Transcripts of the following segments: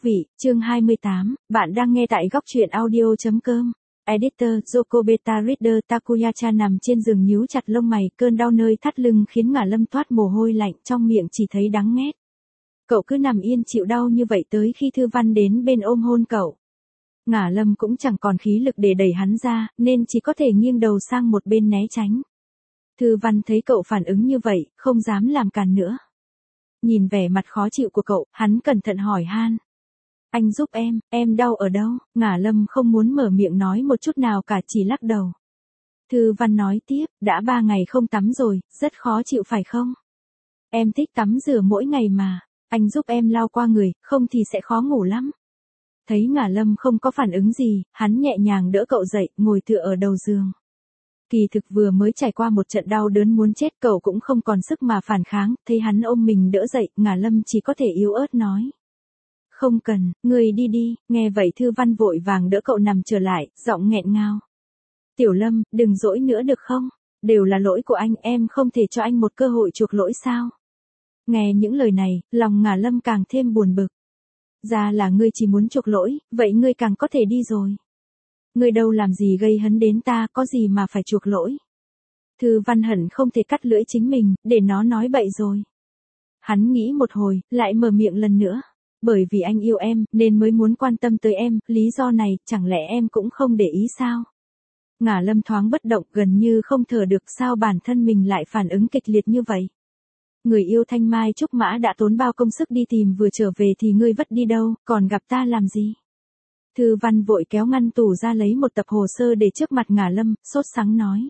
vị, chương 28, bạn đang nghe tại góc truyện audio.com. Editor, Yoko Beta Reader Takuya-chan nằm trên giường nhíu chặt lông mày, cơn đau nơi thắt lưng khiến Ngả Lâm toát mồ hôi lạnh, trong miệng chỉ thấy đắng nghét. Cậu cứ nằm yên chịu đau như vậy tới khi Thư Văn đến bên ôm hôn cậu. Ngả Lâm cũng chẳng còn khí lực để đẩy hắn ra, nên chỉ có thể nghiêng đầu sang một bên né tránh. Thư Văn thấy cậu phản ứng như vậy, không dám làm càn nữa. Nhìn vẻ mặt khó chịu của cậu, hắn cẩn thận hỏi han. Anh giúp em đau ở đâu? Ngả Lâm không muốn mở miệng nói một chút nào cả, chỉ lắc đầu. Thư Văn nói tiếp, đã 3 ngày không tắm rồi, rất khó chịu phải không? Em thích tắm rửa mỗi ngày mà, anh giúp em lau qua người, không thì sẽ khó ngủ lắm. Thấy Ngả Lâm không có phản ứng gì, hắn nhẹ nhàng đỡ cậu dậy, ngồi tựa ở đầu giường. Kỳ thực vừa mới trải qua một trận đau đớn muốn chết, cậu cũng không còn sức mà phản kháng, thấy hắn ôm mình đỡ dậy, Ngả Lâm chỉ có thể yếu ớt nói. Không cần, người đi đi, nghe vậy Thư Văn vội vàng đỡ cậu nằm trở lại, giọng nghẹn ngào. Tiểu Lâm, đừng dỗi nữa được không? Đều là lỗi của anh, em không thể cho anh một cơ hội chuộc lỗi sao? Nghe những lời này, lòng Ngả Lâm càng thêm buồn bực. Ra là ngươi chỉ muốn chuộc lỗi, vậy ngươi càng có thể đi rồi. Ngươi đâu làm gì gây hấn đến ta, có gì mà phải chuộc lỗi. Thư Văn hận không thể cắt lưỡi chính mình, để nó nói bậy rồi. Hắn nghĩ một hồi, lại mở miệng lần nữa. Bởi vì anh yêu em, nên mới muốn quan tâm tới em, lý do này, chẳng lẽ em cũng không để ý sao? Ngả Lâm thoáng bất động, gần như không thở được, sao bản thân mình lại phản ứng kịch liệt như vậy? Người yêu Thanh Mai Trúc Mã đã tốn bao công sức đi tìm vừa trở về thì ngươi vất đi đâu, còn gặp ta làm gì? Thư Văn vội kéo ngăn tủ ra lấy một tập hồ sơ để trước mặt Ngả Lâm, sốt sắng nói.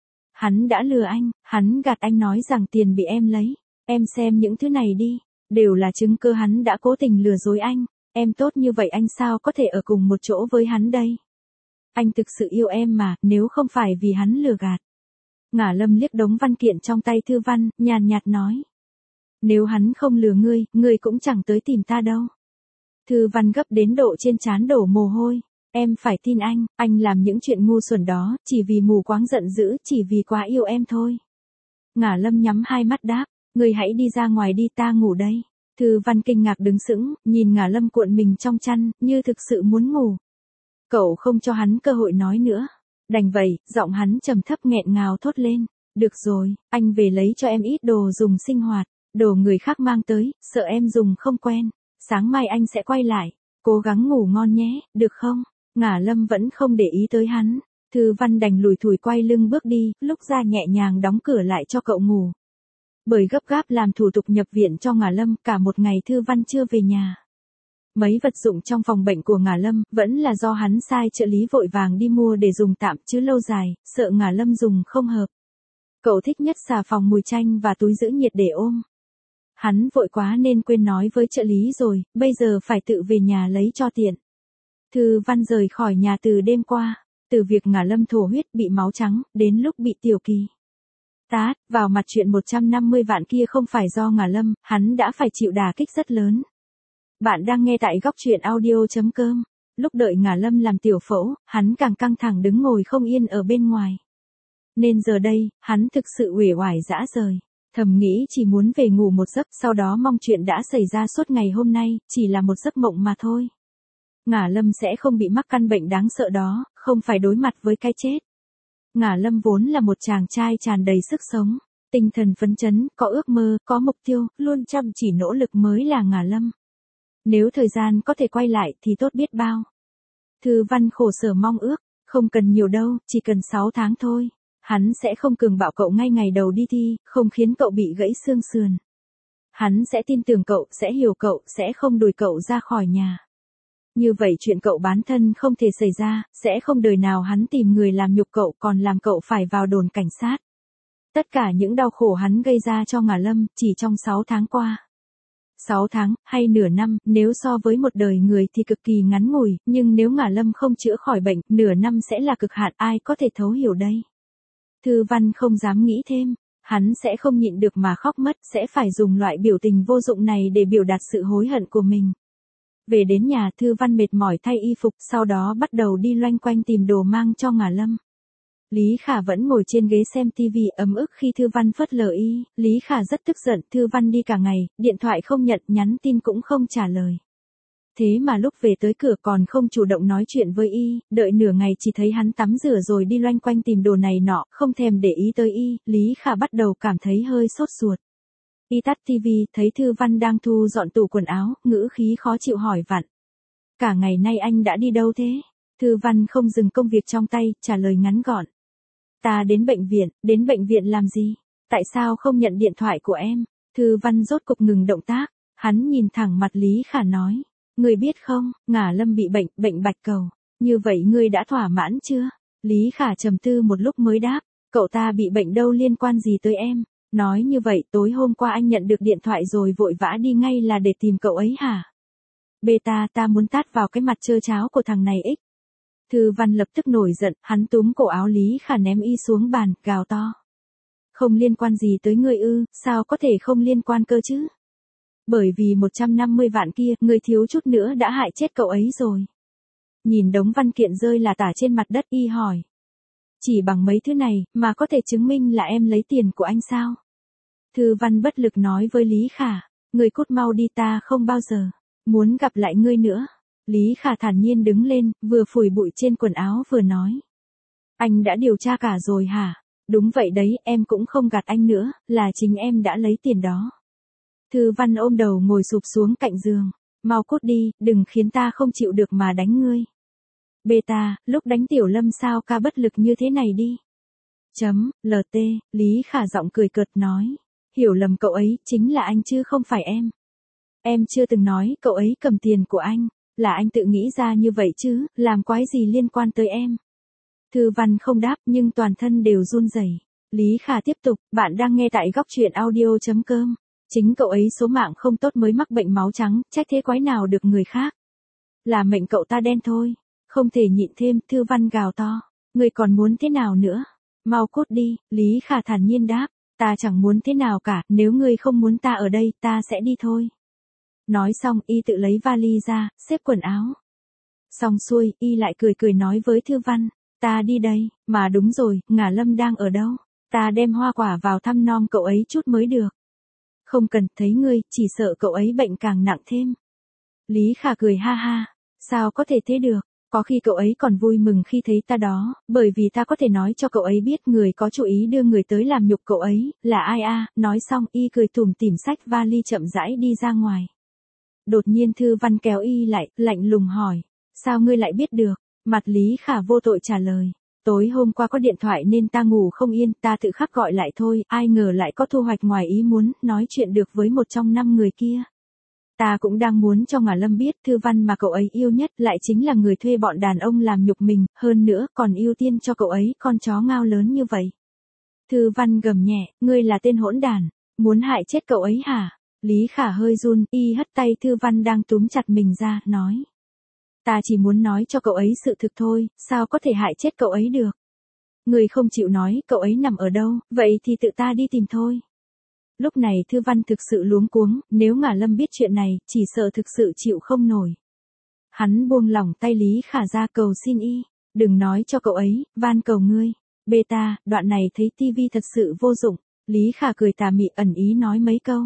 Hắn đã lừa anh, hắn gạt anh nói rằng tiền bị em lấy, em xem những thứ này đi, đều là chứng cứ hắn đã cố tình lừa dối anh, em tốt như vậy anh sao có thể ở cùng một chỗ với hắn đây? Anh thực sự yêu em mà, nếu không phải vì hắn lừa gạt. Ngả Lâm liếc đống văn kiện trong tay Thư Văn, nhàn nhạt nói. Nếu hắn không lừa ngươi cũng chẳng tới tìm ta đâu. Thư Văn gấp đến độ trên trán đổ mồ hôi. Em phải tin anh làm những chuyện ngu xuẩn đó, chỉ vì mù quáng giận dữ, chỉ vì quá yêu em thôi. Ngả Lâm nhắm hai mắt đáp, ngươi hãy đi ra ngoài đi, ta ngủ đây. Thư Văn kinh ngạc đứng sững, nhìn Ngả Lâm cuộn mình trong chăn, như thực sự muốn ngủ. Cậu không cho hắn cơ hội nói nữa. Đành vậy, giọng hắn trầm thấp nghẹn ngào thốt lên. Được rồi, anh về lấy cho em ít đồ dùng sinh hoạt, đồ người khác mang tới, sợ em dùng không quen. Sáng mai anh sẽ quay lại, cố gắng ngủ ngon nhé, được không? Ngả Lâm vẫn không để ý tới hắn. Thư Văn đành lủi thủi quay lưng bước đi, lúc ra nhẹ nhàng đóng cửa lại cho cậu ngủ. Bởi gấp gáp làm thủ tục nhập viện cho Ngả Lâm, cả một ngày Thư Văn chưa về nhà. Mấy vật dụng trong phòng bệnh của Ngả Lâm, vẫn là do hắn sai trợ lý vội vàng đi mua để dùng tạm, chứ lâu dài, sợ Ngả Lâm dùng không hợp. Cậu thích nhất xà phòng mùi chanh và túi giữ nhiệt để ôm. Hắn vội quá nên quên nói với trợ lý rồi, bây giờ phải tự về nhà lấy cho tiện. Thư Văn rời khỏi nhà từ đêm qua, từ việc Ngả Lâm thổ huyết bị máu trắng, đến lúc bị Tiểu Kỳ tát vào mặt, chuyện 150 vạn kia không phải do Ngả Lâm, hắn đã phải chịu đả kích rất lớn. Bạn đang nghe tại góc truyện audio.com. Lúc đợi Ngả Lâm làm tiểu phẫu, hắn càng căng thẳng đứng ngồi không yên ở bên ngoài. Nên giờ đây, hắn thực sự uể oải rã rời. Thầm nghĩ chỉ muốn về ngủ một giấc, sau đó mong chuyện đã xảy ra suốt ngày hôm nay, chỉ là một giấc mộng mà thôi. Ngả Lâm sẽ không bị mắc căn bệnh đáng sợ đó, không phải đối mặt với cái chết. Ngả Lâm vốn là một chàng trai tràn đầy sức sống, tinh thần phấn chấn, có ước mơ, có mục tiêu, luôn chăm chỉ nỗ lực mới là Ngả Lâm. Nếu thời gian có thể quay lại thì tốt biết bao. Thư Văn khổ sở mong ước, không cần nhiều đâu, chỉ cần 6 tháng thôi. Hắn sẽ không cường bạo cậu ngay ngày đầu đi thi, không khiến cậu bị gãy xương sườn. Hắn sẽ tin tưởng cậu, sẽ hiểu cậu, sẽ không đuổi cậu ra khỏi nhà. Như vậy chuyện cậu bán thân không thể xảy ra, sẽ không đời nào hắn tìm người làm nhục cậu còn làm cậu phải vào đồn cảnh sát. Tất cả những đau khổ hắn gây ra cho Ngả Lâm, chỉ trong 6 tháng qua. 6 tháng, hay nửa năm, nếu so với một đời người thì cực kỳ ngắn ngủi, nhưng nếu Ngả Lâm không chữa khỏi bệnh, nửa năm sẽ là cực hạn, ai có thể thấu hiểu đây. Thư Văn không dám nghĩ thêm, hắn sẽ không nhịn được mà khóc mất, sẽ phải dùng loại biểu tình vô dụng này để biểu đạt sự hối hận của mình. Về đến nhà, Thư Văn mệt mỏi thay y phục, sau đó bắt đầu đi loanh quanh tìm đồ mang cho Ngả Lâm. Lý Khả vẫn ngồi trên ghế xem TV ấm ức khi Thư Văn phớt lờ y, Lý Khả rất tức giận, Thư Văn đi cả ngày, điện thoại không nhận, nhắn tin cũng không trả lời. Thế mà lúc về tới cửa còn không chủ động nói chuyện với y, đợi nửa ngày chỉ thấy hắn tắm rửa rồi đi loanh quanh tìm đồ này nọ, không thèm để ý tới y, Lý Khả bắt đầu cảm thấy hơi sốt ruột. Y tắt tivi, thấy Thư Văn đang thu dọn tủ quần áo, ngữ khí khó chịu hỏi vặn. Cả ngày nay anh đã đi đâu thế? Thư Văn không dừng công việc trong tay, trả lời ngắn gọn. Ta đến bệnh viện làm gì? Tại sao không nhận điện thoại của em? Thư Văn rốt cục ngừng động tác, hắn nhìn thẳng mặt Lý Khả nói. Ngươi biết không, Ngả Lâm bị bệnh bạch cầu. Như vậy ngươi đã thỏa mãn chưa? Lý Khả trầm tư một lúc mới đáp. Cậu ta bị bệnh đâu liên quan gì tới em? Nói như vậy tối hôm qua anh nhận được điện thoại rồi vội vã đi ngay là để tìm cậu ấy hả? Beta, ta muốn tát vào cái mặt trơ tráo của thằng này ích. Thư Văn lập tức nổi giận, hắn túm cổ áo Lý Khả ném y xuống bàn, gào to. Không liên quan gì tới ngươi ư, sao có thể không liên quan cơ chứ? Bởi vì 150 vạn kia, ngươi thiếu chút nữa đã hại chết cậu ấy rồi. Nhìn đống văn kiện rơi là tả trên mặt đất y hỏi. Chỉ bằng mấy thứ này, mà có thể chứng minh là em lấy tiền của anh sao? Thư Văn bất lực nói với Lý Khả, ngươi cút mau đi, ta không bao giờ muốn gặp lại ngươi nữa. Lý Khả thản nhiên đứng lên, vừa phủi bụi trên quần áo vừa nói. Anh đã điều tra cả rồi hả? Đúng vậy đấy, em cũng không gạt anh nữa, là chính em đã lấy tiền đó. Thư Văn ôm đầu ngồi sụp xuống cạnh giường. Mau cút đi, đừng khiến ta không chịu được mà đánh ngươi. Beta, lúc đánh Tiểu Lâm sao ca bất lực như thế này đi. LT, Lý Khả giọng cười cợt nói. Hiểu lầm cậu ấy, chính là anh chứ không phải em. Em chưa từng nói cậu ấy cầm tiền của anh, là anh tự nghĩ ra như vậy chứ, làm quái gì liên quan tới em. Thư Văn không đáp nhưng toàn thân đều run rẩy. Lý Khả tiếp tục, bạn đang nghe tại góc truyện audio.com. Chính cậu ấy số mạng không tốt mới mắc bệnh máu trắng, trách thế quái nào được người khác. Là mệnh cậu ta đen thôi. Không thể nhịn thêm, Thư Văn gào to. Người còn muốn thế nào nữa? Mau cút đi, Lý Khả thản nhiên đáp. Ta chẳng muốn thế nào cả, nếu ngươi không muốn ta ở đây, ta sẽ đi thôi. Nói xong, y tự lấy vali ra, xếp quần áo. Xong xuôi, y lại cười cười nói với Thư Văn. Ta đi đây, mà đúng rồi, Ngả Lâm đang ở đâu? Ta đem hoa quả vào thăm nom cậu ấy chút mới được. Không cần, thấy ngươi, chỉ sợ cậu ấy bệnh càng nặng thêm. Lý Khả cười ha ha. Sao có thể thế được? Có khi cậu ấy còn vui mừng khi thấy ta đó, bởi vì ta có thể nói cho cậu ấy biết người có chủ ý đưa người tới làm nhục cậu ấy, là ai a? Nói xong y cười tủm tỉm xách vali chậm rãi đi ra ngoài. Đột nhiên Thư Văn kéo y lại, lạnh lùng hỏi. Sao ngươi lại biết được? Mặt Lý Khả vô tội trả lời. Tối hôm qua có điện thoại nên ta ngủ không yên, ta tự khắc gọi lại thôi, ai ngờ lại có thu hoạch ngoài ý muốn, nói chuyện được với một trong 5 người kia. Ta cũng đang muốn cho Ngả Lâm biết Thư Văn mà cậu ấy yêu nhất lại chính là người thuê bọn đàn ông làm nhục mình, hơn nữa còn ưu tiên cho cậu ấy con chó ngao lớn như vậy. Thư Văn gầm nhẹ, ngươi là tên hỗn đản, muốn hại chết cậu ấy hả? Lý Khả hơi run, y hất tay Thư Văn đang túm chặt mình ra, nói. Ta chỉ muốn nói cho cậu ấy sự thực thôi, sao có thể hại chết cậu ấy được? Người không chịu nói cậu ấy nằm ở đâu, vậy thì tự ta đi tìm thôi. Lúc này Thư Văn thực sự luống cuống, nếu Ngả Lâm biết chuyện này, chỉ sợ thực sự chịu không nổi. Hắn buông lỏng tay Lý Khả ra cầu xin y, đừng nói cho cậu ấy, van cầu ngươi. Beta, đoạn này thấy tivi thật sự vô dụng. Lý Khả cười tà mị ẩn ý nói mấy câu.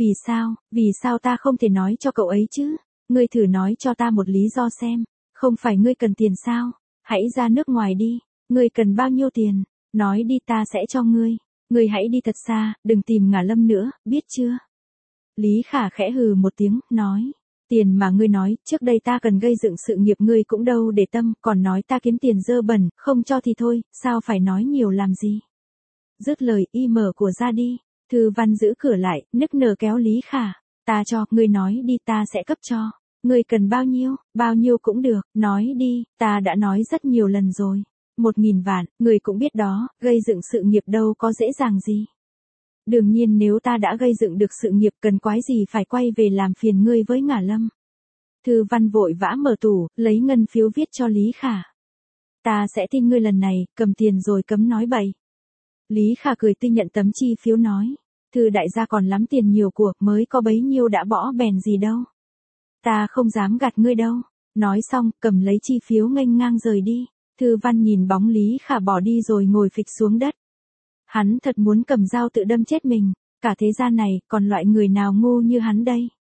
Vì sao ta không thể nói cho cậu ấy chứ? Ngươi thử nói cho ta một lý do xem. Không phải ngươi cần tiền sao? Hãy ra nước ngoài đi. Ngươi cần bao nhiêu tiền? Nói đi ta sẽ cho ngươi. Ngươi hãy đi thật xa, đừng tìm Ngả Lâm nữa, biết chưa? Lý Khả khẽ hừ một tiếng, nói. Tiền mà ngươi nói, trước đây ta cần gây dựng sự nghiệp ngươi cũng đâu để tâm, còn nói ta kiếm tiền dơ bẩn, không cho thì thôi, sao phải nói nhiều làm gì? Dứt lời, y mở của ra đi. Thư Văn giữ cửa lại, nức nở kéo Lý Khả. Ta cho, ngươi nói đi ta sẽ cấp cho. Ngươi cần bao nhiêu cũng được, nói đi, ta đã nói rất nhiều lần rồi. 1.000 vạn, ngươi cũng biết đó, gây dựng sự nghiệp đâu có dễ dàng gì. Đương nhiên nếu ta đã gây dựng được sự nghiệp cần quái gì phải quay về làm phiền ngươi với Ngả Lâm. Thư Văn vội vã mở tủ, lấy ngân phiếu viết cho Lý Khả. Ta sẽ tin ngươi lần này, cầm tiền rồi cấm nói bậy. Lý Khả cười tươi nhận tấm chi phiếu nói. Thư đại gia còn lắm tiền nhiều của, mới có bấy nhiêu đã bỏ bèn gì đâu. Ta không dám gạt ngươi đâu. Nói xong, cầm lấy chi phiếu nghênh ngang rời đi. Thư Văn nhìn bóng Lý Khả bỏ đi rồi ngồi phịch xuống đất. Hắn thật muốn cầm dao tự đâm chết mình. Cả thế gian này, còn loại người nào ngu như hắn đây?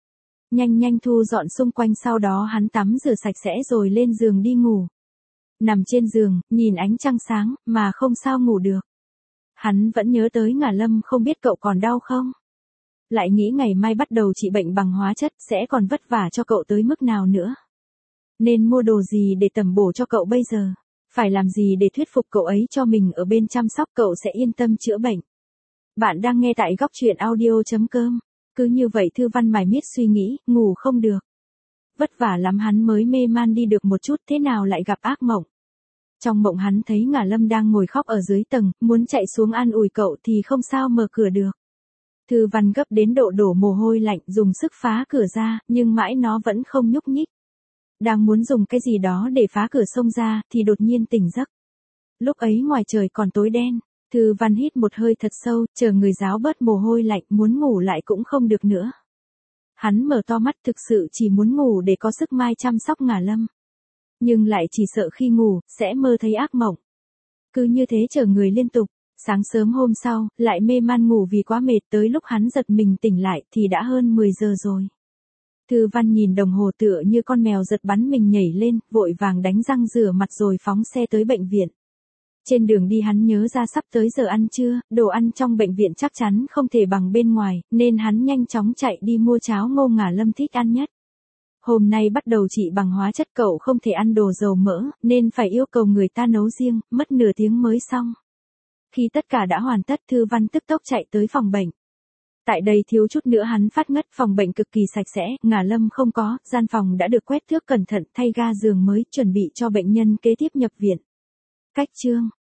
Nhanh nhanh thu dọn xung quanh, sau đó hắn tắm rửa sạch sẽ rồi lên giường đi ngủ. Nằm trên giường, nhìn ánh trăng sáng, mà không sao ngủ được. Hắn vẫn nhớ tới Ngả Lâm, không biết cậu còn đau không? Lại nghĩ ngày mai bắt đầu trị bệnh bằng hóa chất, sẽ còn vất vả cho cậu tới mức nào nữa. Nên mua đồ gì để tầm bổ cho cậu bây giờ? Phải làm gì để thuyết phục cậu ấy cho mình ở bên chăm sóc cậu sẽ yên tâm chữa bệnh? Bạn đang nghe tại góc truyện audio.com. Cứ như vậy Thư Văn mải miết suy nghĩ, ngủ không được. Vất vả lắm hắn mới mê man đi được một chút, thế nào lại gặp ác mộng. Trong mộng hắn thấy Ngả Lâm đang ngồi khóc ở dưới tầng, muốn chạy xuống an ủi cậu thì không sao mở cửa được. Thư Văn gấp đến độ đổ mồ hôi lạnh, dùng sức phá cửa ra, nhưng mãi nó vẫn không nhúc nhích. Đang muốn dùng cái gì đó để phá cửa xông ra, thì đột nhiên tỉnh giấc. Lúc ấy ngoài trời còn tối đen, Thư Văn hít một hơi thật sâu, chờ người ráo bớt mồ hôi lạnh, muốn ngủ lại cũng không được nữa. Hắn mở to mắt, thực sự chỉ muốn ngủ để có sức mai chăm sóc Ngả Lâm. Nhưng lại chỉ sợ khi ngủ, sẽ mơ thấy ác mộng. Cứ như thế chờ người liên tục, sáng sớm hôm sau, lại mê man ngủ vì quá mệt, tới lúc hắn giật mình tỉnh lại thì đã hơn 10 giờ rồi. Thư Văn nhìn đồng hồ tựa như con mèo giật bắn mình nhảy lên, vội vàng đánh răng rửa mặt rồi phóng xe tới bệnh viện. Trên đường đi hắn nhớ ra sắp tới giờ ăn trưa, đồ ăn trong bệnh viện chắc chắn không thể bằng bên ngoài, nên hắn nhanh chóng chạy đi mua cháo ngô Ngả Lâm thích ăn nhất. Hôm nay bắt đầu trị bằng hóa chất, cậu không thể ăn đồ dầu mỡ, nên phải yêu cầu người ta nấu riêng, mất nửa tiếng mới xong. Khi tất cả đã hoàn tất, Thư Văn tức tốc chạy tới phòng bệnh. Tại đây thiếu chút nữa hắn phát ngất, phòng bệnh cực kỳ sạch sẽ, Ngả Lâm không có, gian phòng đã được quét thước cẩn thận, thay ga giường mới, chuẩn bị cho bệnh nhân kế tiếp nhập viện. Cách chương